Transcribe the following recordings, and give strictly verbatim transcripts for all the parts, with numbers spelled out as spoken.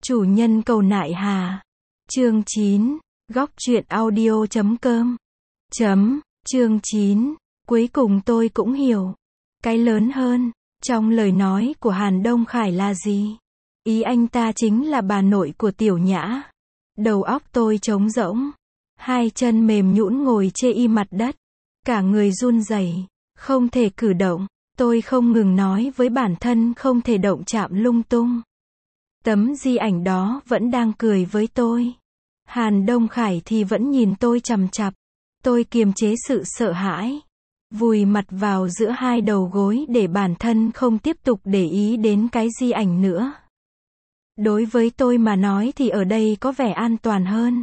Chủ nhân cầu nại hà. Chương chín. Góc truyện audio chấm com. Chấm. Chương chín. Cuối cùng tôi cũng hiểu. Cái lớn hơn, trong lời nói của Hàn Đông Khải là gì? Ý anh ta chính là bà nội của Tiểu Nhã. Đầu óc tôi trống rỗng. Hai chân mềm nhũn ngồi chê y mặt đất. Cả người run rẩy, không thể cử động. Tôi không ngừng nói với bản thân không thể động chạm lung tung. Tấm di ảnh đó vẫn đang cười với tôi. Hàn Đông Khải thì vẫn nhìn tôi chằm chằm. Tôi kiềm chế sự sợ hãi. Vùi mặt vào giữa hai đầu gối để bản thân không tiếp tục để ý đến cái di ảnh nữa. Đối với tôi mà nói thì ở đây có vẻ an toàn hơn.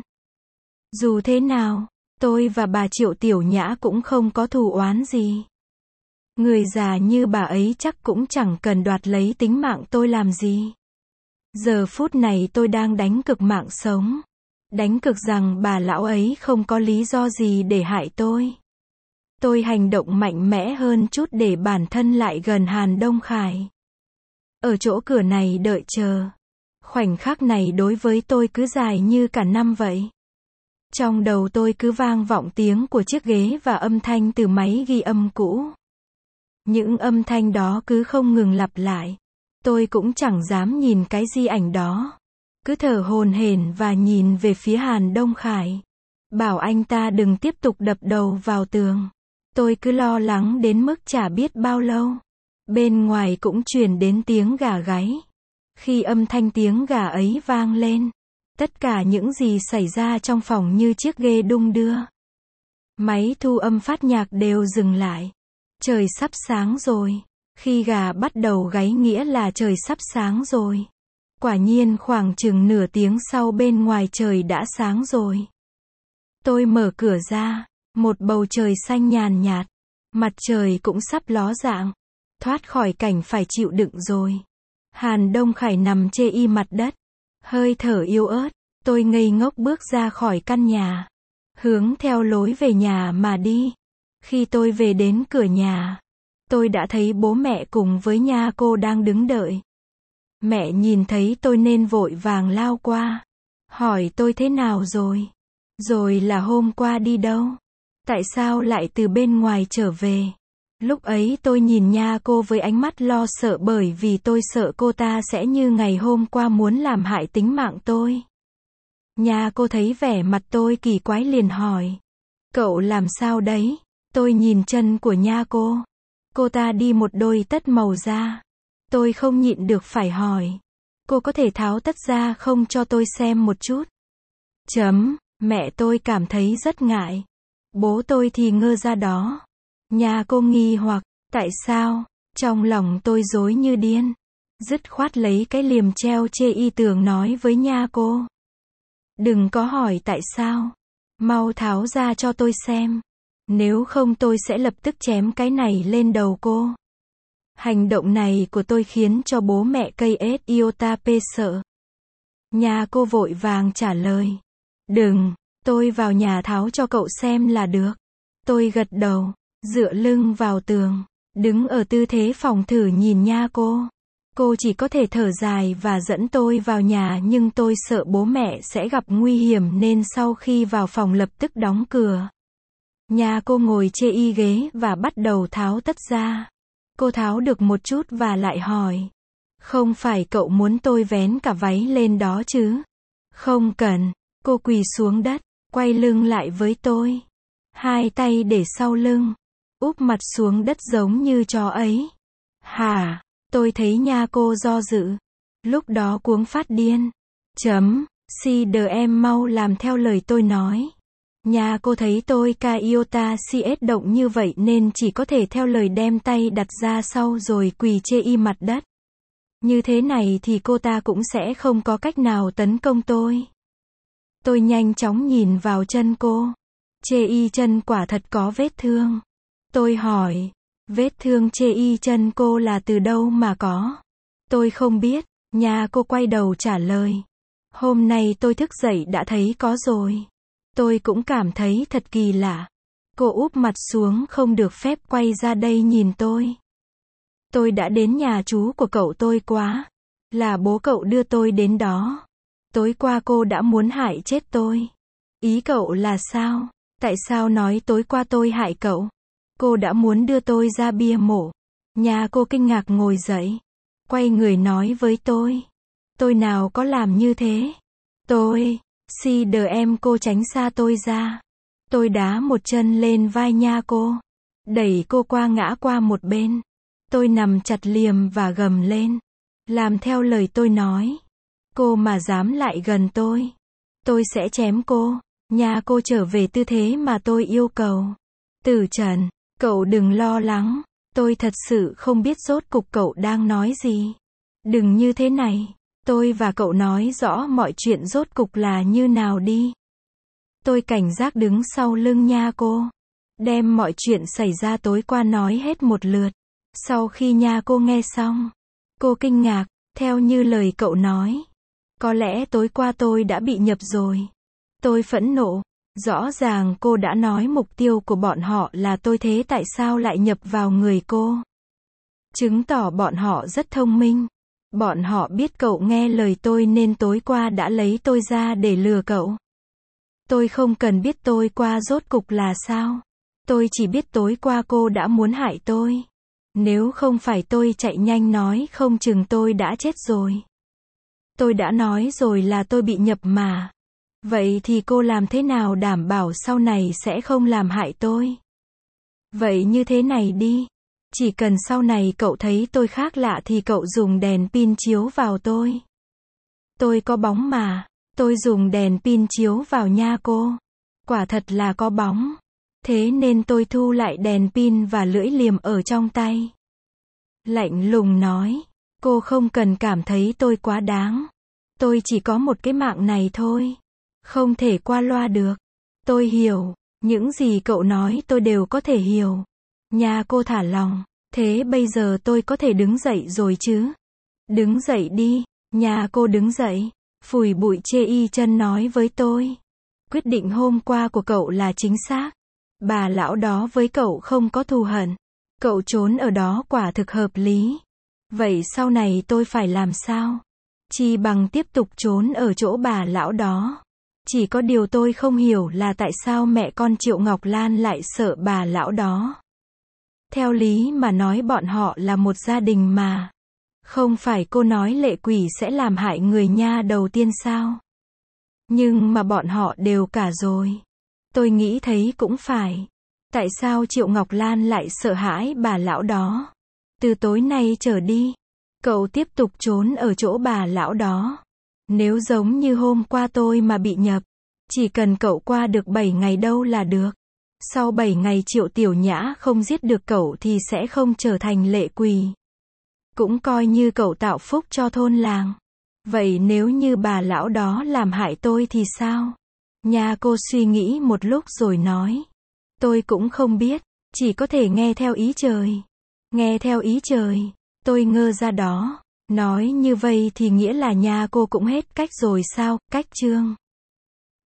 Dù thế nào, tôi và bà Triệu Tiểu Nhã cũng không có thù oán gì. Người già như bà ấy chắc cũng chẳng cần đoạt lấy tính mạng tôi làm gì. Giờ phút này tôi đang đánh cược mạng sống. Đánh cược rằng bà lão ấy không có lý do gì để hại tôi. Tôi hành động mạnh mẽ hơn chút để bản thân lại gần Hàn Đông Khải. Ở chỗ cửa này đợi chờ. Khoảnh khắc này đối với tôi cứ dài như cả năm vậy. Trong đầu tôi cứ vang vọng tiếng của chiếc ghế và âm thanh từ máy ghi âm cũ. Những âm thanh đó cứ không ngừng lặp lại. Tôi cũng chẳng dám nhìn cái di ảnh đó. Cứ thở hổn hển và nhìn về phía Hàn Đông Khải. Bảo anh ta đừng tiếp tục đập đầu vào tường. Tôi cứ lo lắng đến mức chả biết bao lâu. Bên ngoài cũng truyền đến tiếng gà gáy. Khi âm thanh tiếng gà ấy vang lên, tất cả những gì xảy ra trong phòng như chiếc ghê đung đưa. Máy thu âm phát nhạc đều dừng lại. Trời sắp sáng rồi. Khi gà bắt đầu gáy nghĩa là trời sắp sáng rồi. Quả nhiên khoảng chừng nửa tiếng sau bên ngoài trời đã sáng rồi. Tôi mở cửa ra, một bầu trời xanh nhàn nhạt. Mặt trời cũng sắp ló dạng. Thoát khỏi cảnh phải chịu đựng rồi. Hàn Đông Khải nằm chê y mặt đất. Hơi thở yếu ớt. Tôi ngây ngốc bước ra khỏi căn nhà. Hướng theo lối về nhà mà đi. Khi tôi về đến cửa nhà, tôi đã thấy bố mẹ cùng với nha cô đang đứng đợi. Mẹ nhìn thấy tôi nên vội vàng lao qua. Hỏi tôi thế nào rồi? Rồi là hôm qua đi đâu? Tại sao lại từ bên ngoài trở về? Lúc ấy tôi nhìn nha cô với ánh mắt lo sợ bởi vì tôi sợ cô ta sẽ như ngày hôm qua muốn làm hại tính mạng tôi. Nha cô thấy vẻ mặt tôi kỳ quái liền hỏi. Cậu làm sao đấy? Tôi nhìn chân của nha cô. Cô ta đi một đôi tất màu da. Tôi không nhịn được phải hỏi. Cô có thể tháo tất ra không cho tôi xem một chút? Chấm, mẹ tôi cảm thấy rất ngại. Bố tôi thì ngơ ra đó. Nha cô nghi hoặc, tại sao? Trong lòng tôi rối như điên. Dứt khoát lấy cái liềm treo chê y tường nói với nha cô. Đừng có hỏi tại sao. Mau tháo ra cho tôi xem. Nếu không tôi sẽ lập tức chém cái này lên đầu cô. Hành động này của tôi khiến cho bố mẹ cây ết iota p sợ. Nhà cô vội vàng trả lời. Đừng, tôi vào nhà tháo cho cậu xem là được. Tôi gật đầu, dựa lưng vào tường, đứng ở tư thế phòng thử nhìn nha cô. Cô chỉ có thể thở dài và dẫn tôi vào nhà nhưng tôi sợ bố mẹ sẽ gặp nguy hiểm nên sau khi vào phòng lập tức đóng cửa. Nha cô ngồi chê y ghế và bắt đầu tháo tất ra. Cô tháo được một chút và lại hỏi. Không phải cậu muốn tôi vén cả váy lên đó chứ? Không cần. Cô quỳ xuống đất, quay lưng lại với tôi. Hai tay để sau lưng. Úp mặt xuống đất giống như chó ấy. Hả? Tôi thấy nha cô do dự. Lúc đó cuống phát điên. Chấm. Si đờ em mau làm theo lời tôi nói. Nha cô thấy tôi ca iota cs động như vậy nên chỉ có thể theo lời đem tay đặt ra sau rồi quỳ chê y mặt đất. Như thế này thì cô ta cũng sẽ không có cách nào tấn công tôi. Tôi nhanh chóng nhìn vào chân cô. Chê y chân quả thật có vết thương. Tôi hỏi, vết thương chê y chân cô là từ đâu mà có? Tôi không biết, nha cô quay đầu trả lời. Hôm nay tôi thức dậy đã thấy có rồi. Tôi cũng cảm thấy thật kỳ lạ. Cô úp mặt xuống không được phép quay ra đây nhìn tôi. Tôi đã đến nhà chú của cậu tôi quá. Là bố cậu đưa tôi đến đó. Tối qua cô đã muốn hại chết tôi. Ý cậu là sao? Tại sao nói tối qua tôi hại cậu? Cô đã muốn đưa tôi ra bia mộ. Nhà cô kinh ngạc ngồi dậy. Quay người nói với tôi. Tôi nào có làm như thế? Tôi, si đờ em cô tránh xa tôi ra. Tôi đá một chân lên vai nha cô. Đẩy cô qua ngã qua một bên. Tôi nằm chặt liềm và gầm lên. Làm theo lời tôi nói. Cô mà dám lại gần tôi. Tôi sẽ chém cô. Nhà cô trở về tư thế mà tôi yêu cầu. Tử Trần, cậu đừng lo lắng. Tôi thật sự không biết rốt cục cậu đang nói gì. Đừng như thế này. Tôi và cậu nói rõ mọi chuyện rốt cục là như nào đi. Tôi cảnh giác đứng sau lưng nha cô. Đem mọi chuyện xảy ra tối qua nói hết một lượt. Sau khi nha cô nghe xong. Cô kinh ngạc, theo như lời cậu nói. Có lẽ tối qua tôi đã bị nhập rồi. Tôi phẫn nộ. Rõ ràng cô đã nói mục tiêu của bọn họ là tôi, thế tại sao lại nhập vào người cô? Chứng tỏ bọn họ rất thông minh. Bọn họ biết cậu nghe lời tôi nên tối qua đã lấy tôi ra để lừa cậu. Tôi không cần biết tối qua rốt cục là sao. Tôi chỉ biết tối qua cô đã muốn hại tôi. Nếu không phải tôi chạy nhanh nói không chừng tôi đã chết rồi. Tôi đã nói rồi là tôi bị nhập mà. Vậy thì cô làm thế nào đảm bảo sau này sẽ không làm hại tôi? Vậy như thế này đi. Chỉ cần sau này cậu thấy tôi khác lạ thì cậu dùng đèn pin chiếu vào tôi. Tôi có bóng mà. Tôi dùng đèn pin chiếu vào nha cô. Quả thật là có bóng. Thế nên tôi thu lại đèn pin và lưỡi liềm ở trong tay. Lạnh lùng nói. Cô không cần cảm thấy tôi quá đáng. Tôi chỉ có một cái mạng này thôi. Không thể qua loa được. Tôi hiểu. Những gì cậu nói tôi đều có thể hiểu. Nhà cô thả lòng. Thế bây giờ tôi có thể đứng dậy rồi chứ? Đứng dậy đi. Nhà cô đứng dậy. Phủi bụi chê y chân nói với tôi. Quyết định hôm qua của cậu là chính xác. Bà lão đó với cậu không có thù hận. Cậu trốn ở đó quả thực hợp lý. Vậy sau này tôi phải làm sao? Chi bằng tiếp tục trốn ở chỗ bà lão đó. Chỉ có điều tôi không hiểu là tại sao mẹ con Triệu Ngọc Lan lại sợ bà lão đó. Theo lý mà nói bọn họ là một gia đình mà. Không phải cô nói lệ quỷ sẽ làm hại người nha đầu tiên sao? Nhưng mà bọn họ đều cả rồi. Tôi nghĩ thấy cũng phải. Tại sao Triệu Ngọc Lan lại sợ hãi bà lão đó? Từ tối nay trở đi, cậu tiếp tục trốn ở chỗ bà lão đó. Nếu giống như hôm qua tôi mà bị nhập, chỉ cần cậu qua được bảy ngày đâu là được. Sau bảy ngày Triệu Tiểu Nhã không giết được cậu thì sẽ không trở thành lệ quỷ. Cũng coi như cậu tạo phúc cho thôn làng. Vậy nếu như bà lão đó làm hại tôi thì sao? Nhà cô suy nghĩ một lúc rồi nói. Tôi cũng không biết, chỉ có thể nghe theo ý trời. Nghe theo ý trời. Tôi ngơ ra đó. Nói như vậy thì nghĩa là nhà cô cũng hết cách rồi sao? Cách chương